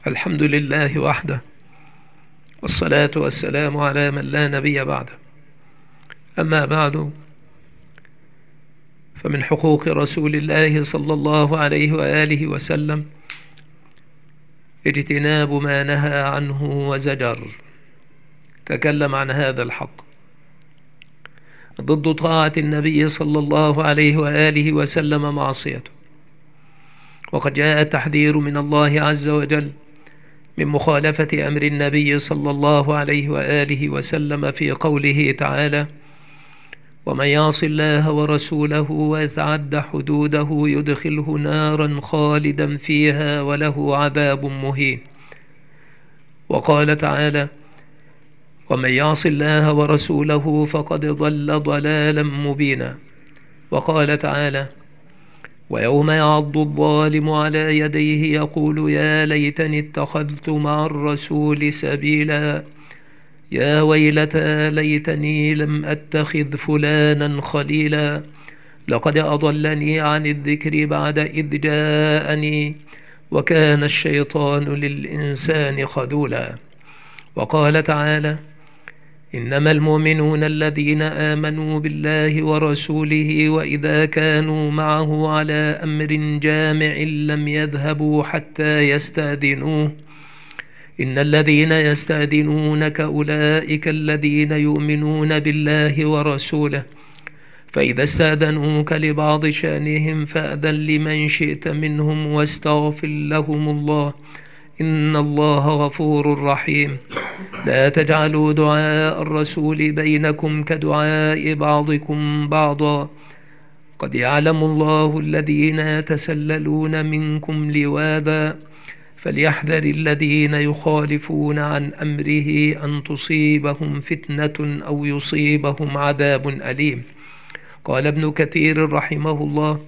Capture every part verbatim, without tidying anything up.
الحمد لله وحده، والصلاة والسلام على من لا نبي بعده. أما بعد، فمن حقوق رسول الله صلى الله عليه وآله وسلم اجتناب ما نهى عنه وزجر. تكلم عن هذا الحق ضد طاعة النبي صلى الله عليه وآله وسلم معصيته، وقد جاء التحذير من الله عز وجل من مخالفة أمر النبي صلى الله عليه وآله وسلم في قوله تعالى: ومن يعص الله ورسوله ويتعد حدوده يدخله نارا خالدا فيها وله عذاب مهين. وقال تعالى: ومن يعص الله ورسوله فقد ضل ضلالا مبينا. وقال تعالى: ويوم يعض الظالم على يديه يقول يا ليتني اتخذت مع الرسول سبيلا يا ويلتى ليتني لم أتخذ فلانا خليلا لقد أضلني عن الذكر بعد إذ جاءني وكان الشيطان للإنسان خذولا. وقال تعالى: إنما المؤمنون الذين آمنوا بالله ورسوله وإذا كانوا معه على أمر جامع لم يذهبوا حتى يستأذنوه إن الذين يستأذنونك أولئك الذين يؤمنون بالله ورسوله فإذا استأذنوك لبعض شأنهم فأذن لمن شئت منهم واستغفر لهم الله إن الله غفور رحيم. لا تجعلوا دعاء الرسول بينكم كدعاء بعضكم بعضا قد يعلم الله الذين يتسللون منكم لواذا فليحذر الذين يخالفون عن أمره أن تصيبهم فتنة أو يصيبهم عذاب أليم. قال ابن كثير رحمه الله: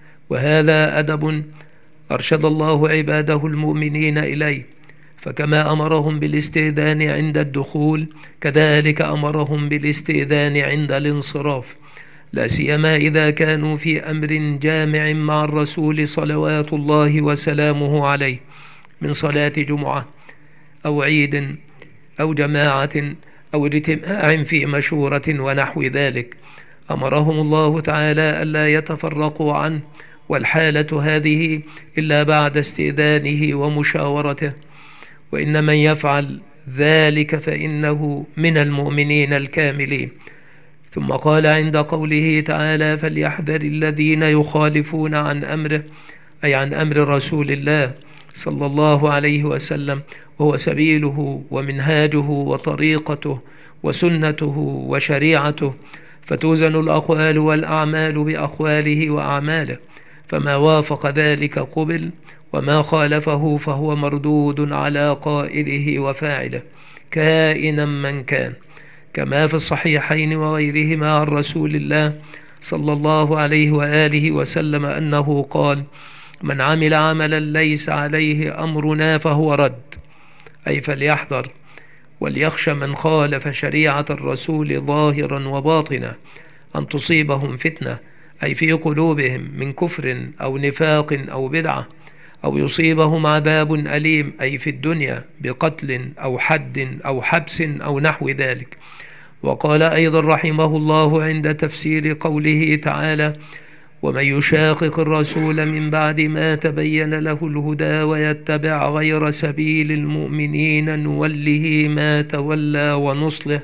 وهذا أدب أرشد الله عباده المؤمنين إليه، فكما أمرهم بالاستئذان عند الدخول كذلك أمرهم بالاستئذان عند الانصراف، لا سيما إذا كانوا في أمر جامع مع الرسول صلوات الله وسلامه عليه من صلاة جمعة أو عيد أو جماعة أو اجتماع في مشورة ونحو ذلك. أمرهم الله تعالى ألا يتفرقوا عنه، والحالة هذه إلا بعد استئذانه ومشاورته، وإن من يفعل ذلك فإنه من المؤمنين الكاملين. ثم قال عند قوله تعالى: فليحذر الذين يخالفون عن أمره، أي عن أمر رسول الله صلى الله عليه وسلم، وهو سبيله ومنهاجه وطريقته وسنته وشريعته، فتوزن الأقوال والأعمال بأقواله وأعماله، فما وافق ذلك قبل وما خالفه فهو مردود على قائله وفاعله كائنا من كان، كما في الصحيحين وغيرهما عن رسول الله صلى الله عليه وآله وسلم أنه قال: من عمل عملا ليس عليه أمرنا فهو رد، أي فليحذر وليخشى من خالف شريعة الرسول ظاهرا وباطنا أن تصيبهم فتنة، أي في قلوبهم من كفر أو نفاق أو بدعة، أو يصيبهم عذاب أليم، أي في الدنيا بقتل أو حد أو حبس أو نحو ذلك. وقال أيضا رحمه الله عند تفسير قوله تعالى: ومن يشاقق الرسول من بعد ما تبين له الهدى ويتبع غير سبيل المؤمنين نوله ما تولى ونصله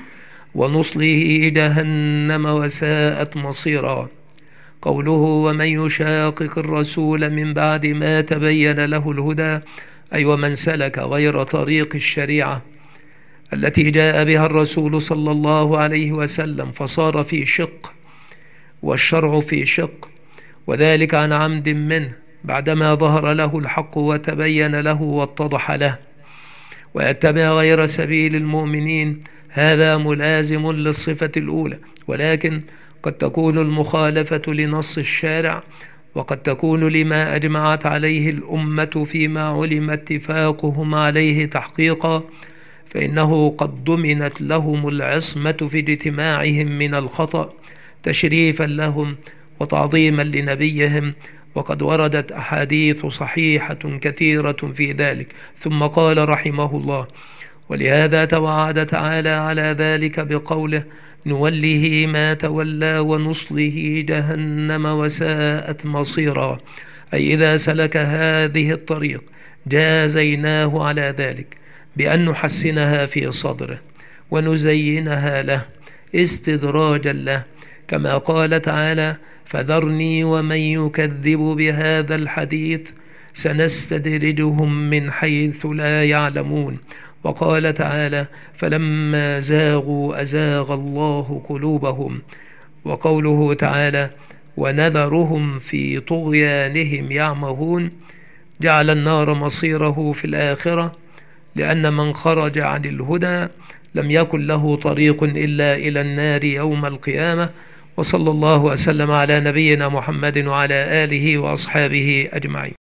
ونصله جهنم وساءت مصيرا. قوله ومن يشاقق الرسول من بعد ما تبين له الهدى، أي ومن سلك غير طريق الشريعة التي جاء بها الرسول صلى الله عليه وسلم فصار في شق والشرع في شق، وذلك عن عمد منه بعدما ظهر له الحق وتبين له واتضح له. ويتبع غير سبيل المؤمنين، هذا ملازم للصفة الأولى، ولكن قد تكون المخالفة لنص الشارع، وقد تكون لما أجمعت عليه الأمة فيما علم اتفاقهم عليه تحقيقا، فإنه قد ضمنت لهم العصمة في اجتماعهم من الخطأ تشريفا لهم وتعظيما لنبيهم وقد وردت أحاديث صحيحة كثيرة في ذلك. ثم قال رحمه الله: ولهذا توعد تعالى على ذلك بقوله: نوله ما تولى ونصله جهنم وساءت مصيرا، أي إذا سلك هذه الطريق جازيناه على ذلك بأن نحسنها في صدره ونزينها له استدراجا له، كما قال تعالى: فذرني ومن يكذب بهذا الحديث سنستدرجهم من حيث لا يعلمون. وقال تعالى: فلما زاغوا أزاغ الله قلوبهم. وقوله تعالى: ونذرهم في طغيانهم يعمهون، جعل النار مصيره في الآخرة، لأن من خرج عن الهدى لم يكن له طريق إلا إلى النار يوم القيامة. وصلى الله وسلم على نبينا محمد وعلى آله وأصحابه أجمعين.